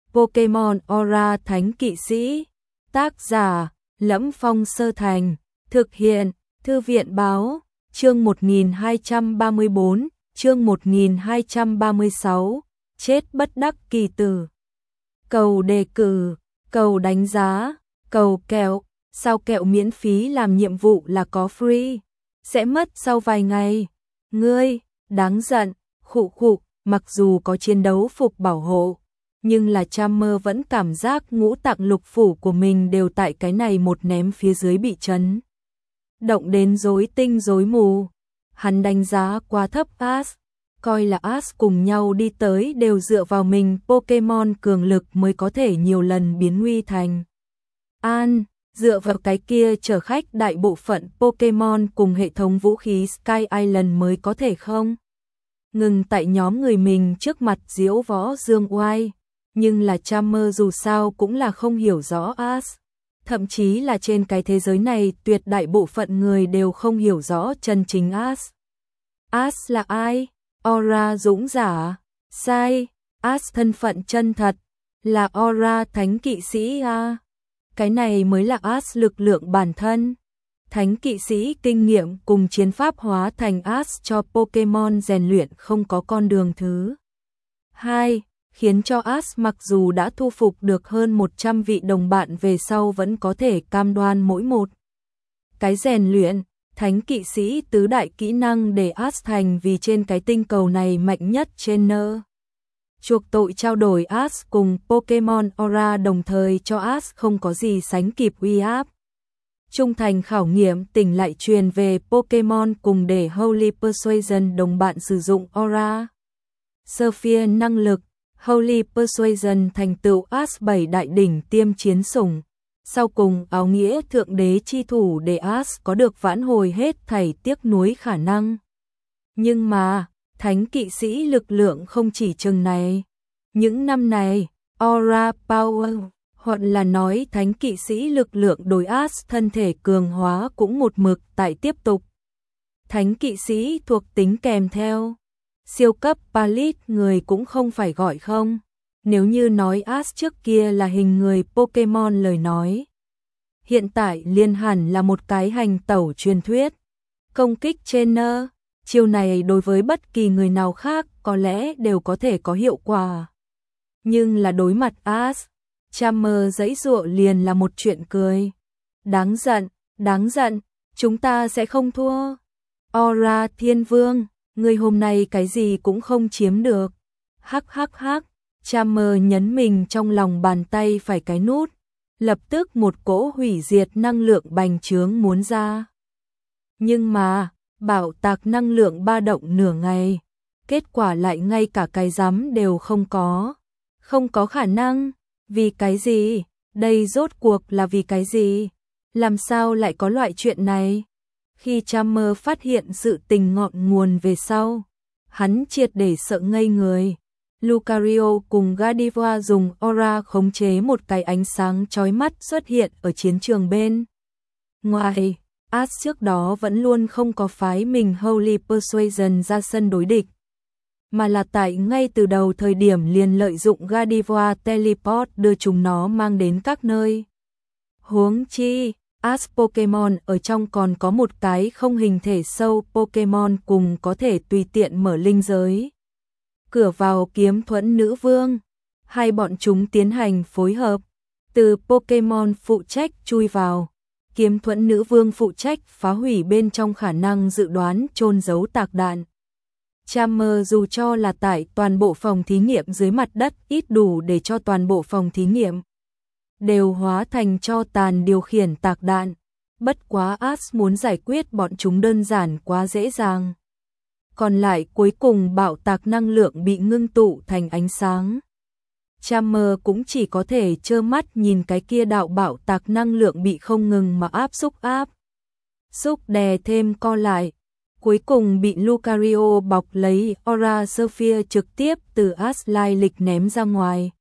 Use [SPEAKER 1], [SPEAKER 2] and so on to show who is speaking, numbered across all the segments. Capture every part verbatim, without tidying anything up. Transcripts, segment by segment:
[SPEAKER 1] Pokemon Aura Thánh Kỵ Sĩ. Tác giả: Lẫm Phong Sơ Thành. Thực hiện: Thư viện báo. Chương một nghìn hai trăm ba mươi bốn, chương một nghìn hai trăm ba mươi sáu. Chết bất đắc kỳ tử. Cầu đề cử, cầu đánh giá, cầu kẹo. Sao kẹo miễn phí làm nhiệm vụ là có free, sẽ mất sau vài ngày. Ngươi, đáng giận, khụ khụ, mặc dù có chiến đấu phục bảo hộ, nhưng là Charmer vẫn cảm giác ngũ tạng lục phủ của mình đều tại cái này một ném phía dưới bị chấn động đến rối tinh rối mù. Hắn đánh giá quá thấp Ash, coi là Ash cùng nhau đi tới đều dựa vào mình Pokemon cường lực mới có thể nhiều lần biến nguy thành an. Dựa vào cái kia chở khách đại bộ phận Pokemon cùng hệ thống vũ khí Sky Island mới có thể không ngừng tại nhóm người mình trước mặt diễu võ dương oai. Nhưng là Charmer dù sao cũng là không hiểu rõ Ash. Thậm chí là trên cái thế giới này tuyệt đại bộ phận người đều không hiểu rõ chân chính Ash. Ash là ai? Aura dũng giả? Sai. Ash thân phận chân thật là Aura Thánh Kỵ Sĩ a. Cái này mới là Ash lực lượng bản thân. Thánh Kỵ Sĩ kinh nghiệm cùng chiến pháp hóa thành Ash cho Pokemon rèn luyện không có con đường thứ hai, khiến cho Ash mặc dù đã thu phục được hơn một trăm vị đồng bạn về sau vẫn có thể cam đoan mỗi một cái rèn luyện. Thánh Kỵ Sĩ tứ đại kỹ năng để Ash thành vì trên cái tinh cầu này mạnh nhất trên nơ. Chuộc tội trao đổi Ash cùng Pokemon Aura đồng thời cho Ash không có gì sánh kịp uy áp. Trung thành khảo nghiệm tỉnh lại truyền về Pokemon cùng để Holy Persuasion đồng bạn sử dụng Aura Sphere năng lực. Holy Persuasion thành tựu Ash bảy đại đỉnh tiêm chiến sủng. Sau cùng áo nghĩa thượng đế chi thủ để Ash có được vãn hồi hết thảy tiếc nuối khả năng. Nhưng mà Thánh Kỵ Sĩ lực lượng không chỉ chừng này. Những năm này, Aura Power, hoặc là nói Thánh Kỵ Sĩ lực lượng đối Ash thân thể cường hóa cũng một mực tại tiếp tục. Thánh Kỵ Sĩ thuộc tính kèm theo siêu cấp Palit người cũng không phải gọi không. Nếu như nói Ash trước kia là hình người Pokemon lời nói, hiện tại liên hẳn là một cái hành tẩu truyền thuyết. Công kích trainer, chiêu này đối với bất kỳ người nào khác có lẽ đều có thể có hiệu quả. Nhưng là đối mặt Ash, Charmer giãy giụa liền là một chuyện cười. Đáng giận, đáng giận, chúng ta sẽ không thua. Aura Thiên Vương, người hôm nay cái gì cũng không chiếm được. Hắc hắc hắc, Charmer nhấn mình trong lòng bàn tay phải cái nút, lập tức một cỗ hủy diệt năng lượng bành trướng muốn ra. Nhưng mà bảo tạc năng lượng ba động nửa ngày, kết quả lại ngay cả cái rắm đều không có. Không có khả năng, vì cái gì? Đây rốt cuộc là vì cái gì? Làm sao lại có loại chuyện này? Khi Charmer phát hiện sự tình ngọn nguồn về sau, hắn triệt để sợ ngây người. Lucario cùng Gardevoir dùng Aura khống chế một cái ánh sáng chói mắt xuất hiện ở chiến trường bên ngoài. Ash trước đó vẫn luôn không có phái mình Holy Persuasion ra sân đối địch, mà là tại ngay từ đầu thời điểm liền lợi dụng Gardevoir Teleport đưa chúng nó mang đến các nơi. Huống chi, Ash Pokemon ở trong còn có một cái không hình thể sâu Pokemon cùng có thể tùy tiện mở linh giới. Cửa vào kiếm thuẫn nữ vương, hai bọn chúng tiến hành phối hợp, từ Pokemon phụ trách chui vào, kiếm thuẫn nữ vương phụ trách phá hủy bên trong khả năng dự đoán chôn giấu tạc đạn. Charmer dù cho là tại toàn bộ phòng thí nghiệm dưới mặt đất ít đủ để cho toàn bộ phòng thí nghiệm đều hóa thành tro tàn điều khiển tạc đạn. Bất quá Ash muốn giải quyết bọn chúng đơn giản quá dễ dàng. Còn lại cuối cùng bạo tạc năng lượng bị ngưng tụ thành ánh sáng. Charmer cũng chỉ có thể trơ mắt nhìn cái kia đạo bạo tạc năng lượng bị không ngừng mà áp xúc áp. Xúc đè thêm co lại. Cuối cùng bị Lucario bọc lấy Aura Sphere trực tiếp từ Ash lai lịch ném ra ngoài.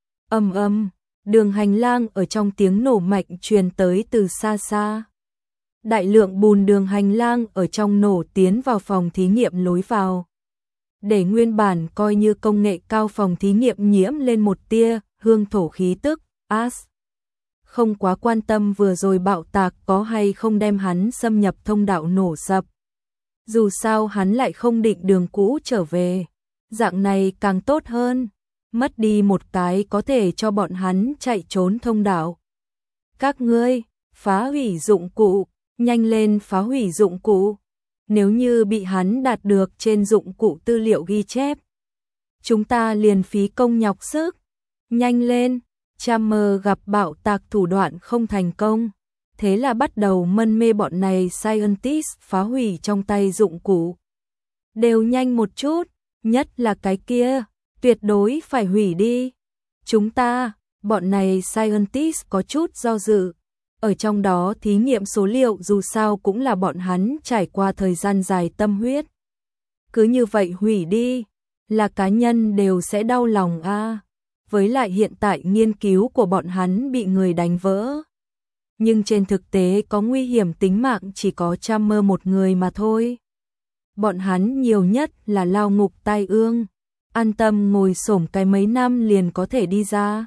[SPEAKER 1] Ầm ầm, đường hành lang ở trong tiếng nổ mạnh truyền tới từ xa xa. Đại lượng bùn đường hành lang ở trong nổ tiến vào phòng thí nghiệm lối vào. Để nguyên bản coi như công nghệ cao phòng thí nghiệm nhiễm lên một tia hương thổ khí tức, As không quá quan tâm vừa rồi bạo tạc có hay không đem hắn xâm nhập thông đạo nổ sập. Dù sao hắn lại không định đường cũ trở về, dạng này càng tốt hơn, mất đi một cái có thể cho bọn hắn chạy trốn thông đạo. Các ngươi, phá hủy dụng cụ, nhanh lên phá hủy dụng cụ, nếu như bị hắn đạt được trên dụng cụ tư liệu ghi chép. Chúng ta liền phí công nhọc sức, nhanh lên. Chalmers gặp bạo tạc thủ đoạn không thành công, thế là bắt đầu mân mê bọn này scientist phá hủy trong tay dụng cụ. Đều nhanh một chút, nhất là cái kia, tuyệt đối phải hủy đi. Chúng ta, bọn này scientist có chút do dự, ở trong đó thí nghiệm số liệu dù sao cũng là bọn hắn trải qua thời gian dài tâm huyết. Cứ như vậy hủy đi, là cá nhân đều sẽ đau lòng a. À. Với lại hiện tại nghiên cứu của bọn hắn bị người đánh vỡ. Nhưng trên thực tế có nguy hiểm tính mạng chỉ có Chalmers một người mà thôi. Bọn hắn nhiều nhất là lao ngục tai ương, an tâm ngồi xổm cái mấy năm liền có thể đi ra.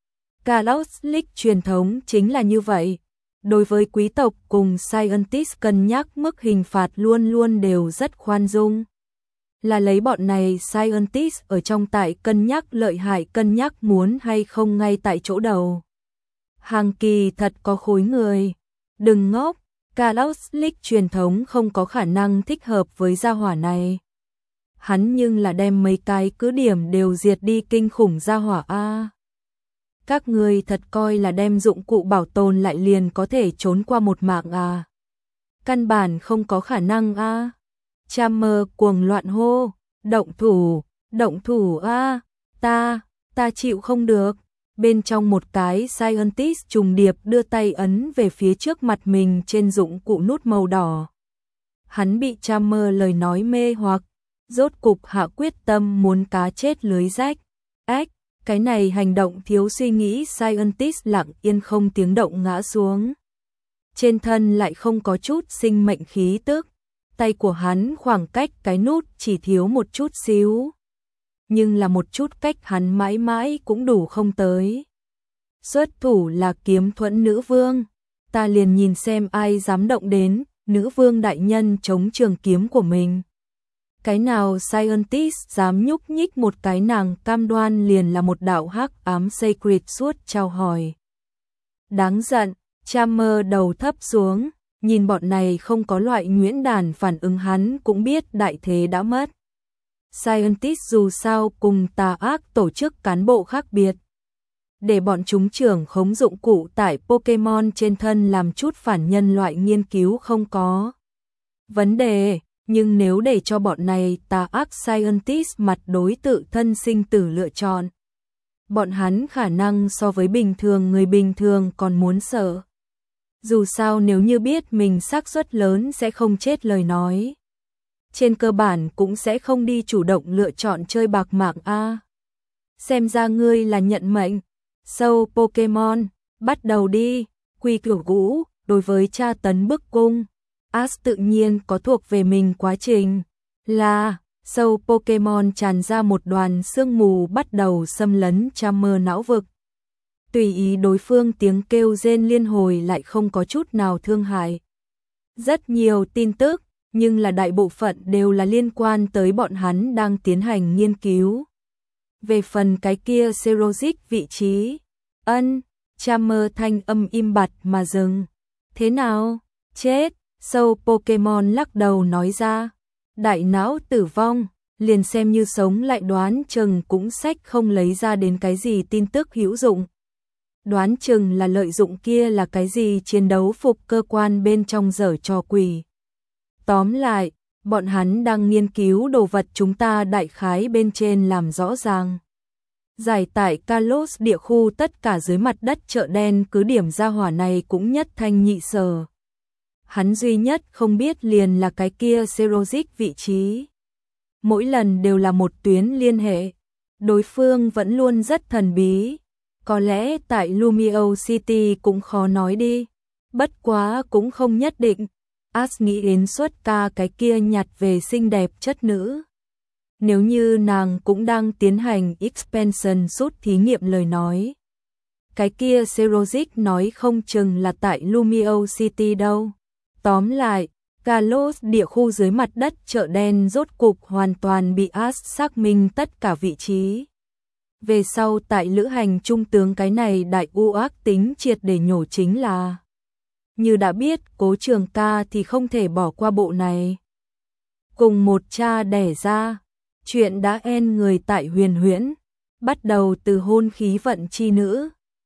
[SPEAKER 1] Catholic truyền thống chính là như vậy. Đối với quý tộc cùng scientist cân nhắc mức hình phạt luôn luôn đều rất khoan dung. Là lấy bọn này scientist ở trong tại cân nhắc lợi hại cân nhắc muốn hay không ngay tại chỗ đầu. Hàng kỳ thật có khối người. Đừng ngốc, Catholic truyền thống không có khả năng thích hợp với gia hỏa này. Hắn nhưng là đem mấy cái cứ điểm đều diệt đi kinh khủng gia hỏa A. Các người thật coi là đem dụng cụ bảo tồn lại liền có thể trốn qua một mạng à. Căn bản không có khả năng A. Chalmers cuồng loạn hô, động thủ, động thủ a, ta, ta chịu không được. Bên trong một cái scientist trùng điệp đưa tay ấn về phía trước mặt mình trên dụng cụ nút màu đỏ. Hắn bị Chalmers lời nói mê hoặc, rốt cục hạ quyết tâm muốn cá chết lưới rách. Ách, cái này hành động thiếu suy nghĩ scientist lặng yên không tiếng động ngã xuống. Trên thân lại không có chút sinh mệnh khí tức. Tay của hắn khoảng cách cái nút chỉ thiếu một chút xíu. Nhưng là một chút cách hắn mãi mãi cũng đủ không tới. Xuất thủ là kiếm thuẫn nữ vương. Ta liền nhìn xem ai dám động đến nữ vương đại nhân chống trường kiếm của mình. Cái nào scientist dám nhúc nhích một cái nàng cam đoan liền là một đạo hắc ám sacred suốt trao hỏi. Đáng giận, Chalmers đầu thấp xuống. Nhìn bọn này không có loại nhuyễn đàn phản ứng hắn cũng biết đại thế đã mất. Scientist dù sao cùng tà ác tổ chức cán bộ khác biệt. Để bọn chúng trưởng khống dụng cụ tại Pokemon trên thân làm chút phản nhân loại nghiên cứu không có vấn đề, nhưng nếu để cho bọn này tà ác Scientist mặt đối tự thân sinh tử lựa chọn, bọn hắn khả năng so với bình thường người bình thường còn muốn sợ. Dù sao nếu như biết mình xác suất lớn sẽ không chết lời nói, trên cơ bản cũng sẽ không đi chủ động lựa chọn chơi bạc mạng a. Xem ra ngươi là nhận mệnh. Sâu Pokemon, bắt đầu đi. Quy củ cũ, đối với tra tấn bức cung, Ash tự nhiên có thuộc về mình quá trình. Là, sâu Pokemon tràn ra một đoàn sương mù bắt đầu xâm lấn Chalmers não vực. Tùy ý đối phương tiếng kêu rên liên hồi lại không có chút nào thương hại. Rất nhiều tin tức, nhưng là đại bộ phận đều là liên quan tới bọn hắn đang tiến hành nghiên cứu. Về phần cái kia Serozic vị trí, ân, Chalmers thanh âm im bặt mà dừng. Thế nào? Chết, sâu Pokemon lắc đầu nói ra. Đại não tử vong, liền xem như sống lại đoán chừng cũng sách không lấy ra đến cái gì tin tức hữu dụng. Đoán chừng là lợi dụng kia là cái gì chiến đấu phục cơ quan bên trong dở trò quỷ. Tóm lại, bọn hắn đang nghiên cứu đồ vật chúng ta đại khái bên trên làm rõ ràng. Giải tại Kalos địa khu tất cả dưới mặt đất chợ đen cứ điểm ra hỏa này cũng nhất thanh nhị sở. Hắn duy nhất không biết liền là cái kia Serozic vị trí. Mỗi lần đều là một tuyến liên hệ. Đối phương vẫn luôn rất thần bí. Có lẽ tại Lumio City cũng khó nói đi. Bất quá cũng không nhất định. Ash nghĩ đến suốt ca cái kia nhặt về xinh đẹp chất nữ. Nếu như nàng cũng đang tiến hành expansion suit thí nghiệm lời nói. Cái kia Serojic nói không chừng là tại Lumio City đâu. Tóm lại, Kalos địa khu dưới mặt đất chợ đen rốt cục hoàn toàn bị Ash xác minh tất cả vị trí. Về sau tại lữ hành trung tướng cái này đại u ác tính triệt để nhổ chính là. Như đã biết Cố Trường Ca thì không thể bỏ qua bộ này. Cùng một cha đẻ ra, chuyện đã en người tại huyền huyễn, bắt đầu từ hôn khí vận chi nữ,